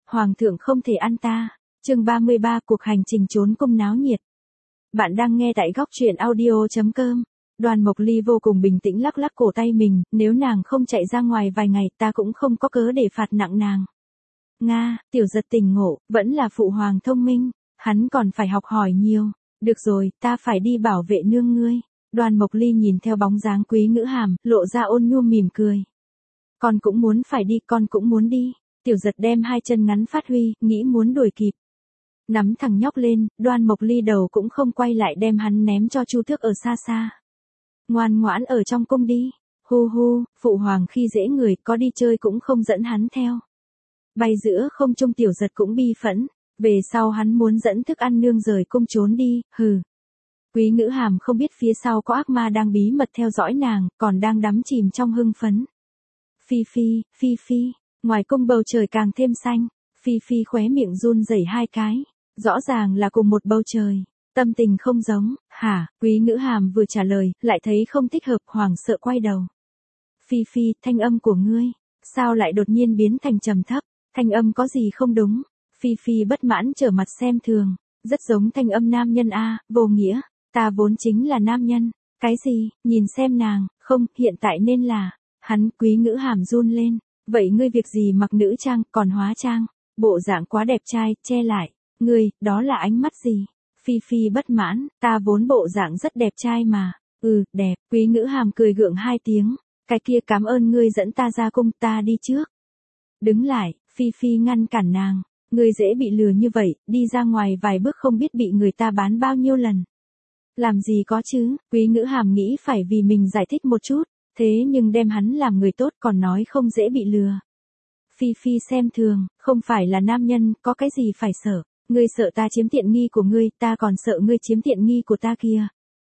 Hoàng thượng không thể ăn ta. Chương 33 cuộc hành trình trốn cung náo nhiệt. Bạn đang nghe tại góc truyện audio.com. Đoàn Mộc Ly vô cùng bình tĩnh lắc lắc cổ tay mình, nếu nàng không chạy ra ngoài vài ngày ta cũng không có cớ để phạt nặng nàng. Nga, Tiểu Giật tỉnh ngộ, vẫn là phụ hoàng thông minh, hắn còn phải học hỏi nhiều. Được rồi, ta phải đi bảo vệ nương ngươi. Đoàn Mộc Ly nhìn theo bóng dáng Quý Ngữ Hàm, lộ ra ôn nhu mỉm cười. Con cũng muốn phải đi, con cũng muốn đi. Tiểu Giật đem hai chân ngắn phát huy, nghĩ muốn đuổi kịp. Nắm thằng nhóc lên, Đoan Mộc Ly đầu cũng không quay lại đem hắn ném cho Chu Thước ở xa xa. Ngoan ngoãn ở trong cung đi. Hu hu, phụ hoàng khi dễ người, có đi chơi cũng không dẫn hắn theo. Bay giữa không trung Tiểu Giật cũng bi phẫn. Về sau hắn muốn dẫn thức ăn nương rời cung trốn đi, hừ. Quý Ngữ Hàm không biết phía sau có ác ma đang bí mật theo dõi nàng, còn đang đắm chìm trong hưng phấn. Phi Phi, Phi Phi, ngoài cung bầu trời càng thêm xanh. Phi Phi khóe miệng run rẩy hai cái. Rõ ràng là cùng một bầu trời. Tâm tình không giống, hả? Quý Ngữ Hàm vừa trả lời, lại thấy không thích hợp, hoảng sợ quay đầu. Phi Phi, thanh âm của ngươi, sao lại đột nhiên biến thành trầm thấp? Thanh âm có gì không đúng? Phi Phi bất mãn trở mặt xem thường. Rất giống thanh âm nam nhân a, vô nghĩa. Ta vốn chính là nam nhân. Cái gì, nhìn xem nàng, không, hiện tại nên là. Hắn Quý Ngữ Hàm run lên. Vậy ngươi việc gì mặc nữ trang, còn hóa trang? Bộ dạng quá đẹp trai, che lại. Ngươi, đó là ánh mắt gì? Phi Phi bất mãn, ta vốn bộ dạng rất đẹp trai mà. Đẹp. Quý Ngữ Hàm cười gượng hai tiếng. Cái kia cảm ơn ngươi dẫn ta ra cung, ta đi trước. Đứng lại, Phi Phi ngăn cản nàng. Ngươi dễ bị lừa như vậy, đi ra ngoài vài bước không biết bị người ta bán bao nhiêu lần. Làm gì có chứ, Quý Ngữ Hàm nghĩ phải vì mình giải thích một chút, thế nhưng đem hắn làm người tốt còn nói không dễ bị lừa. Phi Phi xem thường, không phải là nam nhân, có cái gì phải sợ. Ngươi sợ ta chiếm tiện nghi của ngươi, ta còn sợ ngươi chiếm tiện nghi của ta kia.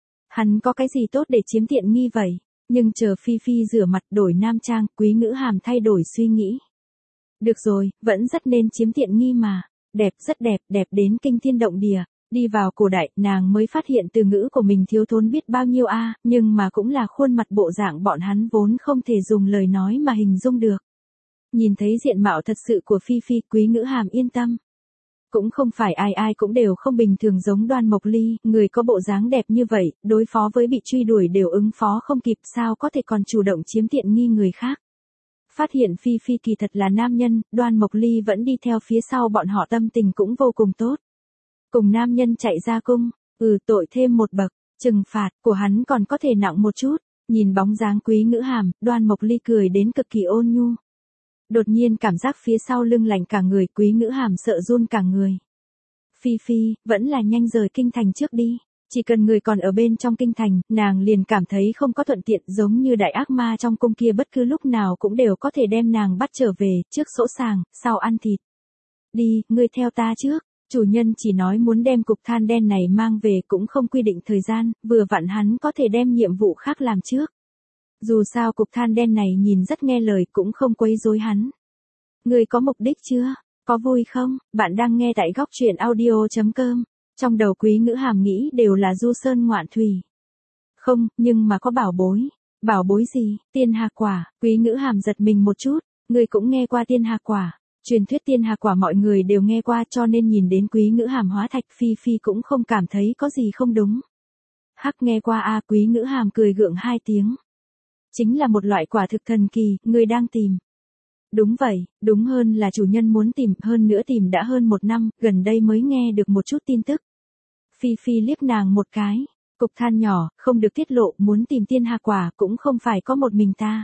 Hắn có cái gì tốt để chiếm tiện nghi vậy? Nhưng chờ Phi Phi rửa mặt đổi nam trang, Quý Ngữ Hàm thay đổi suy nghĩ. Được rồi, vẫn rất nên chiếm tiện nghi mà. Đẹp rất đẹp, đẹp đến kinh thiên động địa. Đi vào cổ đại, nàng mới phát hiện từ ngữ của mình thiếu thốn biết bao nhiêu nhưng mà cũng là khuôn mặt bộ dạng bọn hắn vốn không thể dùng lời nói mà hình dung được. Nhìn thấy diện mạo thật sự của Phi Phi, Quý Ngữ Hàm yên tâm. Cũng không phải ai ai cũng đều không bình thường giống Đoan Mộc Ly, người có bộ dáng đẹp như vậy, đối phó với bị truy đuổi đều ứng phó không kịp, sao có thể còn chủ động chiếm tiện nghi người khác. Phát hiện Phi Phi kỳ thật là nam nhân, Đoan Mộc Ly vẫn đi theo phía sau bọn họ, tâm tình cũng vô cùng tốt. Cùng nam nhân chạy ra cung, tội thêm một bậc, trừng phạt của hắn còn có thể nặng một chút. Nhìn bóng dáng Quý Ngữ Hàm, Đoan Mộc Ly cười đến cực kỳ ôn nhu. Đột nhiên cảm giác phía sau lưng lạnh cả người, Quý Ngữ Hàm sợ run cả người. Phi Phi, vẫn là nhanh rời kinh thành trước đi. Chỉ cần người còn ở bên trong kinh thành, nàng liền cảm thấy không có thuận tiện, giống như đại ác ma trong cung kia bất cứ lúc nào cũng đều có thể đem nàng bắt trở về, trước sỗ sàng, sau ăn thịt. Đi, ngươi theo ta trước. Chủ nhân chỉ nói muốn đem cục than đen này mang về, cũng không quy định thời gian, vừa vặn hắn có thể đem nhiệm vụ khác làm trước. Dù sao cục than đen này nhìn rất nghe lời, cũng không quấy rối hắn. Người có mục đích chưa? Có vui không? Bạn đang nghe tại góc truyện audio.com. Trong đầu Quý Ngữ Hàm nghĩ đều là du sơn ngoạn thủy. Không, nhưng mà có bảo bối. Bảo bối gì? Tiên Hà Quả. Quý Ngữ Hàm giật mình một chút. Người cũng nghe qua Tiên Hà Quả. Truyền thuyết Tiên Hà Quả mọi người đều nghe qua, cho nên nhìn đến Quý Ngữ Hàm hóa thạch, Phi Phi cũng không cảm thấy có gì không đúng. Hắc, nghe qua Quý Ngữ Hàm cười gượng hai tiếng. Chính là một loại quả thực thần kỳ, người đang tìm. Đúng vậy, đúng hơn là chủ nhân muốn tìm, hơn nữa tìm đã hơn 1 năm, gần đây mới nghe được một chút tin tức. Phi Phi liếc nàng một cái, cục than nhỏ, không được tiết lộ, muốn tìm Tiên Hà Quả cũng không phải có một mình ta.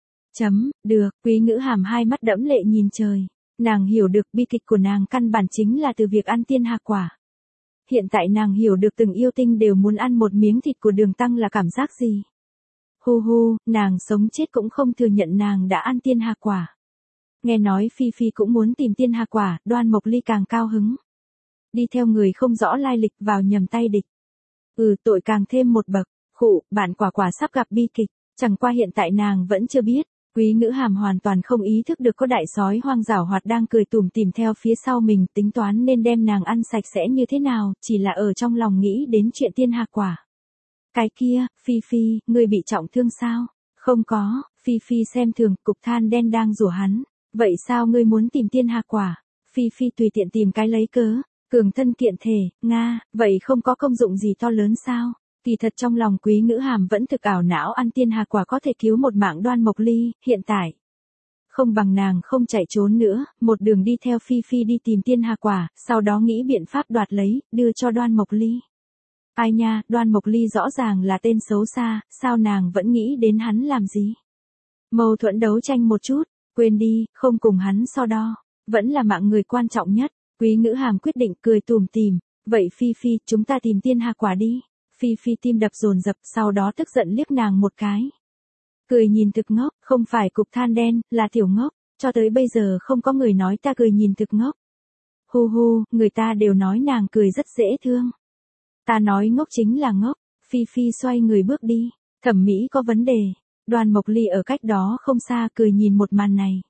Được, Quý Ngữ Hàm hai mắt đẫm lệ nhìn trời. Nàng hiểu được bi kịch của nàng căn bản chính là từ việc ăn Tiên Hà Quả. Hiện tại nàng hiểu được từng yêu tinh đều muốn ăn một miếng thịt của Đường Tăng là cảm giác gì. Hu hu, nàng sống chết cũng không thừa nhận nàng đã ăn Tiên Hà Quả. Nghe nói Phi Phi cũng muốn tìm Tiên Hà Quả, Đoan Mộc Ly càng cao hứng. Đi theo người không rõ lai lịch vào nhầm tay địch. Tội càng thêm một bậc. Khụ, bản quả quả sắp gặp bi kịch, chẳng qua hiện tại nàng vẫn chưa biết. Quý Ngữ Hàm hoàn toàn không ý thức được có đại sói hoang giảo hoạt đang cười tủm tỉm theo phía sau mình, tính toán nên đem nàng ăn sạch sẽ như thế nào, chỉ là ở trong lòng nghĩ đến chuyện Tiên Hà Quả. Cái kia, Phi Phi, ngươi bị trọng thương sao? Không có, Phi Phi xem thường, cục than đen đang rủa hắn. Vậy sao ngươi muốn tìm Tiên Hà Quả? Phi Phi tùy tiện tìm cái lấy cớ, cường thân kiện thể, Nga, vậy không có công dụng gì to lớn sao? Kỳ thật trong lòng Quý Ngữ Hàm vẫn thực ảo não ăn tiên hà quả có thể cứu một mạng Đoan Mộc Ly, hiện tại. Không bằng nàng không chạy trốn nữa, một đường đi theo Phi Phi đi tìm tiên hà quả, sau đó nghĩ biện pháp đoạt lấy, đưa cho Đoan Mộc Ly. Ai nha, Đoan Mộc Ly rõ ràng là tên xấu xa, sao nàng vẫn nghĩ đến hắn làm gì? Mâu thuẫn đấu tranh một chút, quên đi, không cùng hắn so đo, vẫn là mạng người quan trọng nhất. Quý Ngữ Hàm quyết định cười tủm tỉm, vậy Phi Phi, chúng ta tìm tiên hà quả đi. Phi Phi tim đập dồn dập, sau đó tức giận liếc nàng một cái. Cười nhìn thực ngốc, không phải cục than đen, là tiểu ngốc, cho tới bây giờ không có người nói ta cười nhìn thực ngốc. Hu hu, người ta đều nói nàng cười rất dễ thương. Ta nói ngốc chính là ngốc. Phi Phi xoay người bước đi, thẩm mỹ có vấn đề. Đoan Mộc Ly ở cách đó không xa cười nhìn một màn này.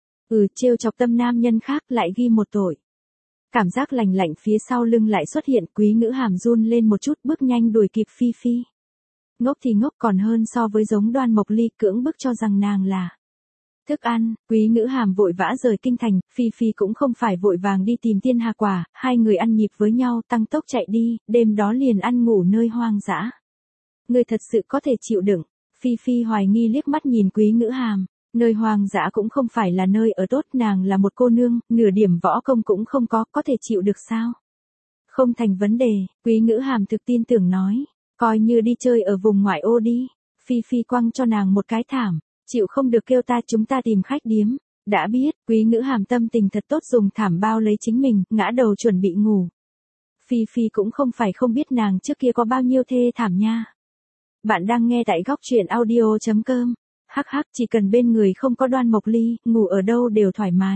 Trêu chọc tâm nam nhân khác lại ghi một tội. Cảm giác lạnh lạnh phía sau lưng lại xuất hiện, Quý Ngữ Hàm run lên một chút, bước nhanh đuổi kịp Phi Phi. Ngốc thì ngốc còn hơn so với giống Đoan Mộc Ly cưỡng bức cho rằng nàng là thức ăn. Quý Ngữ Hàm vội vã rời kinh thành, Phi Phi cũng không phải vội vàng đi tìm tiên hà quả, hai người ăn nhịp với nhau tăng tốc chạy đi, đêm đó liền ăn ngủ nơi hoang dã. Ngươi thật sự có thể chịu đựng. Phi Phi hoài nghi liếc mắt nhìn Quý Ngữ Hàm. Nơi hoang dã cũng không phải là nơi ở tốt, nàng là một cô nương, nửa điểm võ công cũng không có thể chịu được sao? Không thành vấn đề, Quý Ngữ Hàm thực tin tưởng nói, coi như đi chơi ở vùng ngoại ô đi. Phi Phi quăng cho nàng một cái thảm, chịu không được kêu ta, chúng ta tìm khách điếm. Đã biết, Quý Ngữ Hàm tâm tình thật tốt, dùng thảm bao lấy chính mình, ngã đầu chuẩn bị ngủ. Phi Phi cũng không phải không biết nàng trước kia có bao nhiêu thê thảm nha. Bạn đang nghe tại góc truyện audio.com. Hắc hắc, chỉ cần bên người không có Đoan Mộc Ly, ngủ ở đâu đều thoải mái.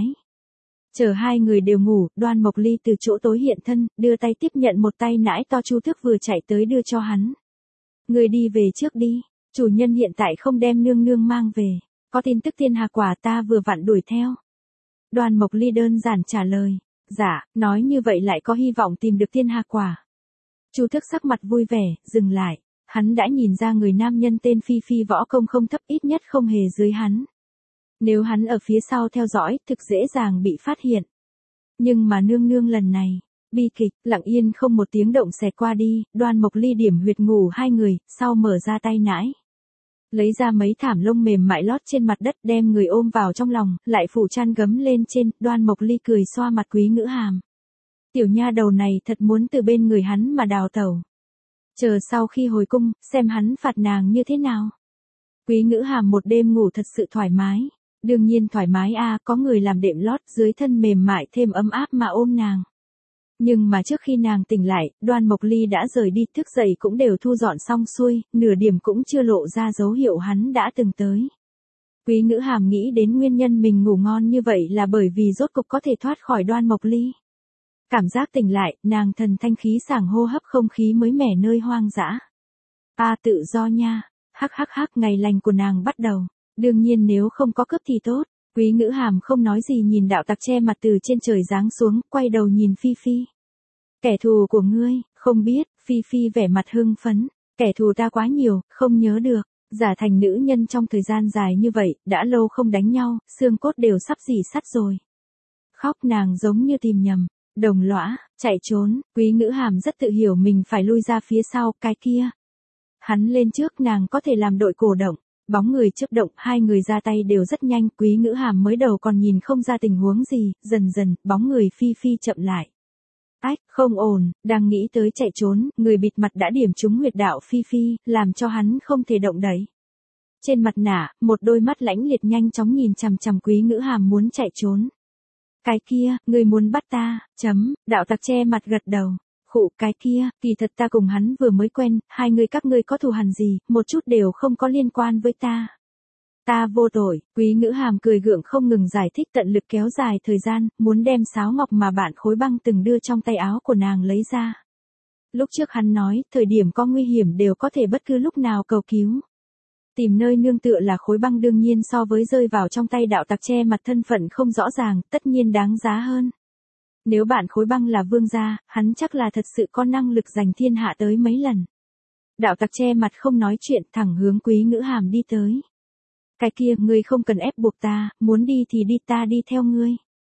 Chờ hai người đều ngủ, Đoan Mộc Ly từ chỗ tối hiện thân, đưa tay tiếp nhận một tay nãi to Chu Tước vừa chạy tới đưa cho hắn. Người đi về trước đi, chủ nhân hiện tại không đem nương nương mang về, có tin tức tiên hà quả ta vừa vặn đuổi theo. Đoan Mộc Ly đơn giản trả lời, dạ, nói như vậy lại có hy vọng tìm được tiên hà quả. Chu Tước sắc mặt vui vẻ, dừng lại. Hắn đã nhìn ra người nam nhân tên Phi Phi võ công không thấp, ít nhất không hề dưới hắn. Nếu hắn ở phía sau theo dõi, thực dễ dàng bị phát hiện. Nhưng mà nương nương lần này, bi kịch, lặng yên không một tiếng động xẹt qua đi, Đoan Mộc Ly điểm huyệt ngủ hai người, sau mở ra tay nãi. Lấy ra mấy thảm lông mềm mại lót trên mặt đất, đem người ôm vào trong lòng, lại phủ chăn gấm lên trên, Đoan Mộc Ly cười xoa mặt Quý Ngữ Hàm. Tiểu nha đầu này thật muốn từ bên người hắn mà đào tẩu. Chờ sau khi hồi cung, xem hắn phạt nàng như thế nào. Quý Ngữ Hàm một đêm ngủ thật sự thoải mái. Đương nhiên thoải mái có người làm đệm lót dưới thân mềm mại thêm ấm áp mà ôm nàng. Nhưng mà trước khi nàng tỉnh lại, Đoan Mộc Ly đã rời đi, thức dậy cũng đều thu dọn xong xuôi, nửa điểm cũng chưa lộ ra dấu hiệu hắn đã từng tới. Quý Ngữ Hàm nghĩ đến nguyên nhân mình ngủ ngon như vậy là bởi vì rốt cục có thể thoát khỏi Đoan Mộc Ly. Cảm giác tỉnh lại, nàng thần thanh khí sảng hô hấp không khí mới mẻ nơi hoang dã. Tự do nha, hắc hắc hắc, ngày lành của nàng bắt đầu. Đương nhiên nếu không có cướp thì tốt. Quý Ngữ Hàm không nói gì nhìn đạo tặc che mặt từ trên trời giáng xuống, quay đầu nhìn Phi Phi. Kẻ thù của ngươi, không biết. Phi Phi vẻ mặt hưng phấn. Kẻ thù ta quá nhiều, không nhớ được. Giả thành nữ nhân trong thời gian dài như vậy, đã lâu không đánh nhau, xương cốt đều sắp rỉ sắt rồi. Khóc nàng giống như tìm nhầm. Đồng lõa, chạy trốn, Quý Ngữ Hàm rất tự hiểu mình phải lui ra phía sau, cái kia. Hắn lên trước, nàng có thể làm đội cổ động, bóng người chớp động, hai người ra tay đều rất nhanh, Quý Ngữ Hàm mới đầu còn nhìn không ra tình huống gì, dần dần, bóng người Phi Phi chậm lại. Ách, không ổn, đang nghĩ tới chạy trốn, người bịt mặt đã điểm trúng huyệt đạo Phi Phi, làm cho hắn không thể động đậy. Trên mặt nạ, một đôi mắt lãnh liệt nhanh chóng nhìn chằm chằm Quý Ngữ Hàm muốn chạy trốn. Cái kia, ngươi muốn bắt ta, đạo tặc che mặt gật đầu. Khụ, cái kia, kỳ thật ta cùng hắn vừa mới quen, hai người các ngươi có thù hằn gì, một chút đều không có liên quan với ta. Ta vô tội, Quý Ngữ Hàm cười gượng không ngừng giải thích, tận lực kéo dài thời gian, muốn đem sáo ngọc mà bạn Khối Băng từng đưa trong tay áo của nàng lấy ra. Lúc trước hắn nói, thời điểm có nguy hiểm đều có thể bất cứ lúc nào cầu cứu. Tìm nơi nương tựa là Khối Băng đương nhiên so với rơi vào trong tay đạo tặc che mặt thân phận không rõ ràng, tất nhiên đáng giá hơn. Nếu bạn Khối Băng là vương gia, hắn chắc là thật sự có năng lực giành thiên hạ tới mấy lần. Đạo tặc che mặt không nói chuyện, thẳng hướng Quý Ngữ Hàm đi tới. Cái kia, ngươi không cần ép buộc ta, muốn đi thì đi, ta đi theo ngươi.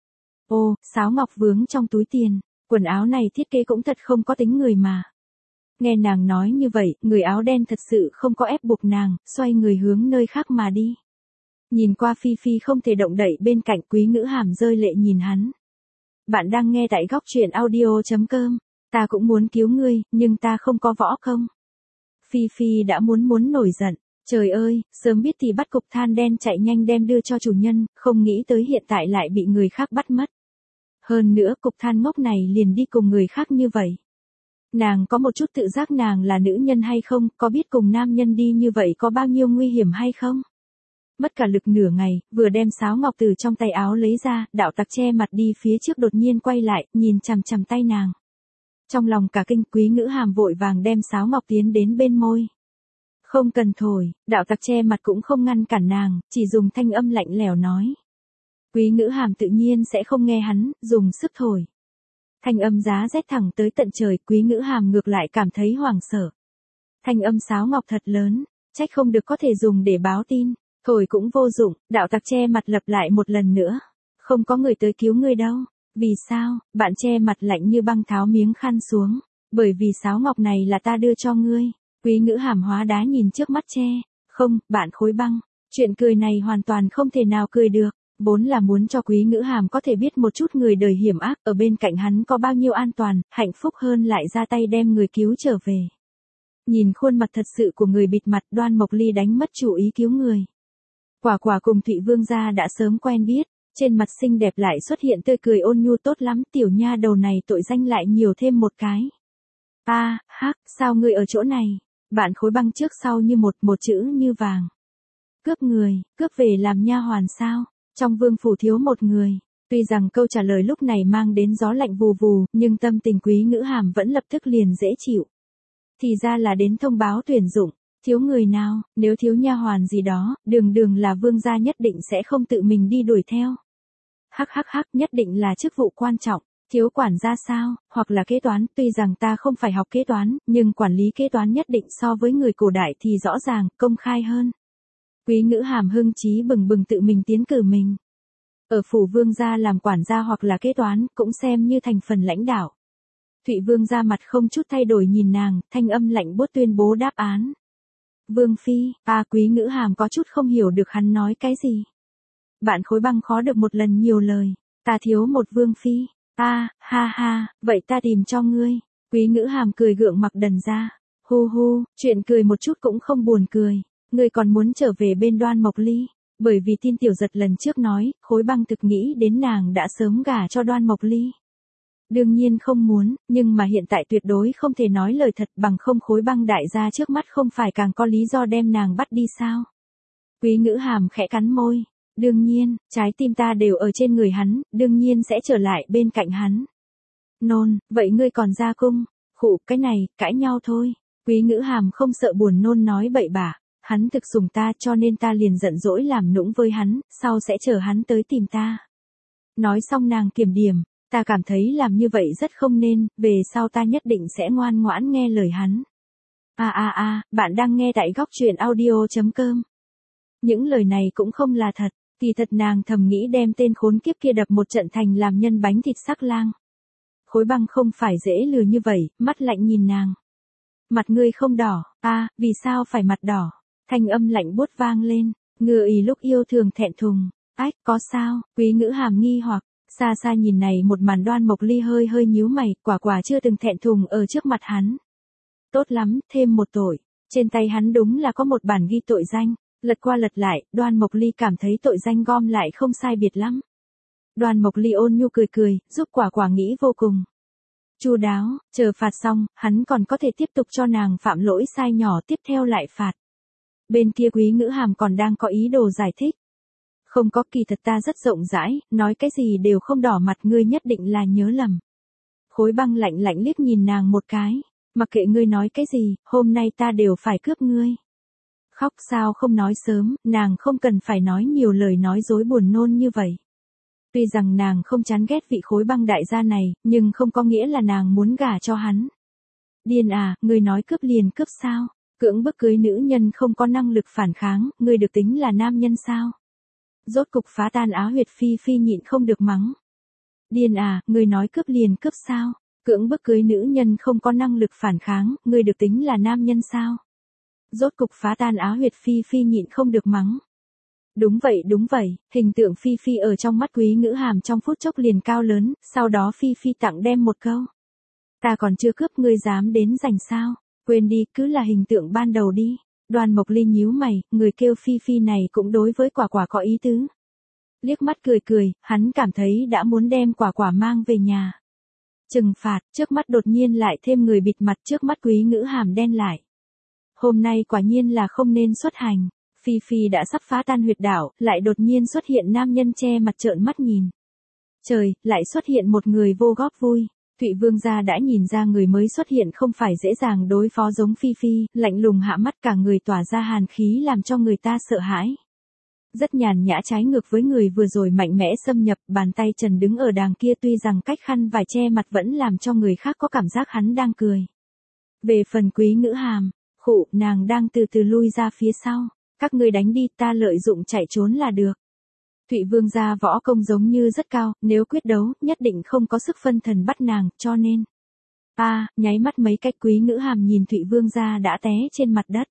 Ô, sáo ngọc vướng trong túi tiền, quần áo này thiết kế cũng thật không có tính người mà. Nghe nàng nói như vậy, người áo đen thật sự không có ép buộc nàng, xoay người hướng nơi khác mà đi. Nhìn qua Phi Phi không thể động đậy bên cạnh, Quý Ngữ Hàm rơi lệ nhìn hắn. Bạn đang nghe tại góc truyện audio.com. Ta cũng muốn cứu ngươi, nhưng ta không có võ công. Phi Phi đã muốn nổi giận. Trời ơi, sớm biết thì bắt cục than đen chạy nhanh đem đưa cho chủ nhân, không nghĩ tới hiện tại lại bị người khác bắt mất. Hơn nữa cục than ngốc này liền đi cùng người khác như vậy. Nàng có một chút tự giác nàng là nữ nhân hay không, có biết cùng nam nhân đi như vậy có bao nhiêu nguy hiểm hay không? Mất cả lực nửa ngày, vừa đem sáo ngọc từ trong tay áo lấy ra, đạo tặc che mặt đi phía trước đột nhiên quay lại, nhìn chằm chằm tay nàng. Trong lòng cả kinh, Quý Ngữ Hàm vội vàng đem sáo ngọc tiến đến bên môi. Không cần thổi, đạo tặc che mặt cũng không ngăn cản nàng, chỉ dùng thanh âm lạnh lẽo nói. Quý Ngữ Hàm tự nhiên sẽ không nghe hắn, dùng sức thổi. Thanh âm giá rét thẳng tới tận trời, Quý Ngữ Hàm ngược lại cảm thấy hoảng sợ. Thanh âm sáo ngọc thật lớn, trách không được có thể dùng để báo tin, thổi cũng vô dụng, đạo tặc che mặt lặp lại một lần nữa. Không có người tới cứu ngươi đâu. Vì sao? Bạn che mặt lạnh như băng tháo miếng khăn xuống. Bởi vì sáo ngọc này là ta đưa cho ngươi. Quý Ngữ Hàm hóa đá nhìn trước mắt che. Không, bạn khối băng. Chuyện cười này hoàn toàn không thể nào cười được. Vốn là muốn cho Quý Ngữ Hàm có thể biết một chút người đời hiểm ác, ở bên cạnh hắn có bao nhiêu an toàn, hạnh phúc hơn lại ra tay đem người cứu trở về. Nhìn khuôn mặt thật sự của người bịt mặt, Đoan Mộc Ly đánh mất chủ ý cứu người. Quả quả cùng Thụy Vương gia đã sớm quen biết, trên mặt xinh đẹp lại xuất hiện tươi cười ôn nhu, tốt lắm, tiểu nha đầu này tội danh lại nhiều thêm một cái. Hắc, sao ngươi ở chỗ này? Bạn khối băng trước sau như một chữ như vàng. Cướp người, cướp về làm nha hoàn sao? Trong vương phủ thiếu một người. Tuy rằng câu trả lời lúc này mang đến gió lạnh vù vù, nhưng tâm tình Quý Ngữ Hàm vẫn lập tức liền dễ chịu. Thì ra là đến thông báo tuyển dụng. Thiếu người nào, nếu thiếu nha hoàn gì đó, đường là vương gia nhất định sẽ không tự mình đi đuổi theo. Hắc, nhất định là chức vụ quan trọng. Thiếu quản gia sao, hoặc là kế toán, tuy rằng ta không phải học kế toán, nhưng quản lý kế toán nhất định so với người cổ đại thì rõ ràng, công khai hơn. Quý Ngữ Hàm hưng chí bừng bừng tự mình tiến cử mình. Ở phủ vương gia làm quản gia hoặc là kế toán, cũng xem như thành phần lãnh đạo. Thụy Vương gia mặt không chút thay đổi nhìn nàng, thanh âm lạnh buốt tuyên bố đáp án. Vương phi, Quý Ngữ Hàm có chút không hiểu được hắn nói cái gì. Bạn khối băng khó được một lần nhiều lời, ta thiếu một vương phi. Ha, vậy ta tìm cho ngươi. Quý Ngữ Hàm cười gượng mặc đần ra. Hu, chuyện cười một chút cũng không buồn cười. Ngươi còn muốn trở về bên Đoan Mộc Ly. Bởi vì tin Tiểu Giật lần trước nói, khối băng thực nghĩ đến nàng đã sớm gả cho Đoan Mộc Ly. Đương nhiên không muốn, nhưng mà hiện tại tuyệt đối không thể nói lời thật, bằng không khối băng đại gia trước mắt không phải càng có lý do đem nàng bắt đi sao. Quý Ngữ Hàm khẽ cắn môi. Đương nhiên, trái tim ta đều ở trên người hắn, đương nhiên sẽ trở lại bên cạnh hắn. Nôn, vậy ngươi còn ra cung? Khụ, cái này, cãi nhau thôi. Quý Ngữ Hàm không sợ buồn nôn nói bậy bạ. Hắn thực sủng ta cho nên ta liền giận dỗi làm nũng với hắn, sau sẽ chờ hắn tới tìm ta. Nói xong nàng kiểm điểm, ta cảm thấy làm như vậy rất không nên, về sau ta nhất định sẽ ngoan ngoãn nghe lời hắn. Bạn đang nghe tại góc truyện audio.com. Những lời này cũng không là thật, kỳ thật nàng thầm nghĩ đem tên khốn kiếp kia đập một trận thành làm nhân bánh thịt sắc lang. Khối băng không phải dễ lừa như vậy, mắt lạnh nhìn nàng. Mặt ngươi không đỏ, vì sao phải mặt đỏ? Thanh âm lạnh buốt vang lên, ngựa ý lúc yêu thường thẹn thùng. Ách, có sao? Quý Ngữ Hàm nghi hoặc, xa nhìn này một màn Đoan Mộc Ly hơi nhíu mày, quả chưa từng thẹn thùng ở trước mặt hắn. Tốt lắm, thêm một tội. Trên tay hắn đúng là có một bản ghi tội danh, lật qua lật lại, Đoan Mộc Ly cảm thấy tội danh gom lại không sai biệt lắm. Đoan Mộc Ly ôn nhu cười, giúp quả nghĩ vô cùng chu đáo, chờ phạt xong, hắn còn có thể tiếp tục cho nàng phạm lỗi sai nhỏ tiếp theo lại phạt. Bên kia Quý Ngữ Hàm còn đang có ý đồ giải thích. Không có, kỳ thật ta rất rộng rãi, nói cái gì đều không đỏ mặt, ngươi nhất định là nhớ lầm. Khối băng lạnh liếc nhìn nàng một cái, mặc kệ ngươi nói cái gì, hôm nay ta đều phải cướp ngươi. Khóc sao không nói sớm, nàng không cần phải nói nhiều lời nói dối buồn nôn như vậy. Tuy rằng nàng không chán ghét vị khối băng đại gia này, nhưng không có nghĩa là nàng muốn gả cho hắn. Điên ngươi nói cướp liền cướp sao? Cưỡng bức cưới nữ nhân không có năng lực phản kháng, ngươi được tính là nam nhân sao? Rốt cục phá tan Á Huyệt Phi nhịn không được mắng. Điên à, ngươi nói cướp liền cướp sao? Cưỡng bức cưới nữ nhân không có năng lực phản kháng, ngươi được tính là nam nhân sao? Rốt cục phá tan áo huyệt Phi Phi nhịn không được mắng. Đúng vậy, hình tượng Phi Phi ở trong mắt Quý Ngữ Hàm trong phút chốc liền cao lớn, sau đó Phi Phi tặng đem một câu. Ta còn chưa cướp ngươi dám đến giành sao? Quên đi, cứ là hình tượng ban đầu đi. Đoàn Mộc Ly nhíu mày, người kêu Phi Phi này cũng đối với Quả Quả có ý tứ. Liếc mắt cười, hắn cảm thấy đã muốn đem Quả Quả mang về nhà. Trừng phạt, trước mắt đột nhiên lại thêm người bịt mặt, trước mắt Quý Ngữ Hàm đen lại. Hôm nay quả nhiên là không nên xuất hành. Phi Phi đã sắp phá tan huyệt đạo, lại đột nhiên xuất hiện nam nhân che mặt trợn mắt nhìn. Trời, lại xuất hiện một người vô góp vui. Thụy Vương gia đã nhìn ra người mới xuất hiện không phải dễ dàng đối phó giống Phi Phi, lạnh lùng hạ mắt cả người tỏa ra hàn khí làm cho người ta sợ hãi. Rất nhàn nhã trái ngược với người vừa rồi mạnh mẽ xâm nhập, bàn tay trần đứng ở đàng kia tuy rằng cách khăn vải che mặt vẫn làm cho người khác có cảm giác hắn đang cười. Về phần Quý Ngữ Hàm, khụ, nàng đang từ từ lui ra phía sau. Các ngươi đánh đi, ta lợi dụng chạy trốn là được. Thụy Vương gia võ công giống như rất cao, nếu quyết đấu, nhất định không có sức phân thần bắt nàng, cho nên. Nháy mắt mấy cách Quý Ngữ Hàm nhìn Thụy Vương gia đã té trên mặt đất.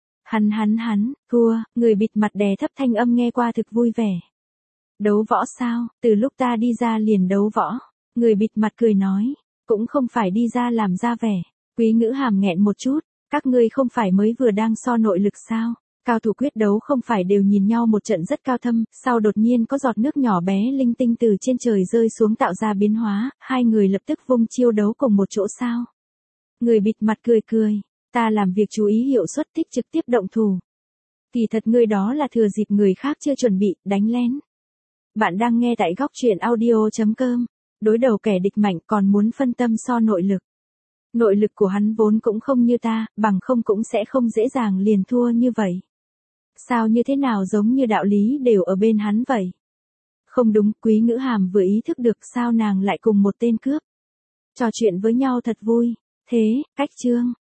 Hắn, thua, người bịt mặt đè thấp thanh âm nghe qua thực vui vẻ. Đấu võ sao, từ lúc ta đi ra liền đấu võ. Người bịt mặt cười nói, cũng không phải đi ra làm ra vẻ. Quý Ngữ Hàm nghẹn một chút, các ngươi không phải mới vừa đang so nội lực sao? Cao thủ quyết đấu không phải đều nhìn nhau một trận rất cao thâm, sau đột nhiên có giọt nước nhỏ bé linh tinh từ trên trời rơi xuống tạo ra biến hóa, hai người lập tức vung chiêu đấu cùng một chỗ sao? Người bịt mặt cười, ta làm việc chú ý hiệu suất thích trực tiếp động thủ. Kỳ thật ngươi đó là thừa dịp người khác chưa chuẩn bị, đánh lén. Bạn đang nghe tại góc truyện audio.com, đối đầu kẻ địch mạnh còn muốn phân tâm so nội lực. Nội lực của hắn vốn cũng không như ta, bằng không cũng sẽ không dễ dàng liền thua như vậy. Sao như thế nào giống như đạo lý đều ở bên hắn vậy? Không đúng, Quý Ngữ Hàm vừa ý thức được sao nàng lại cùng một tên cướp. Trò chuyện với nhau thật vui. Thế, cách chương.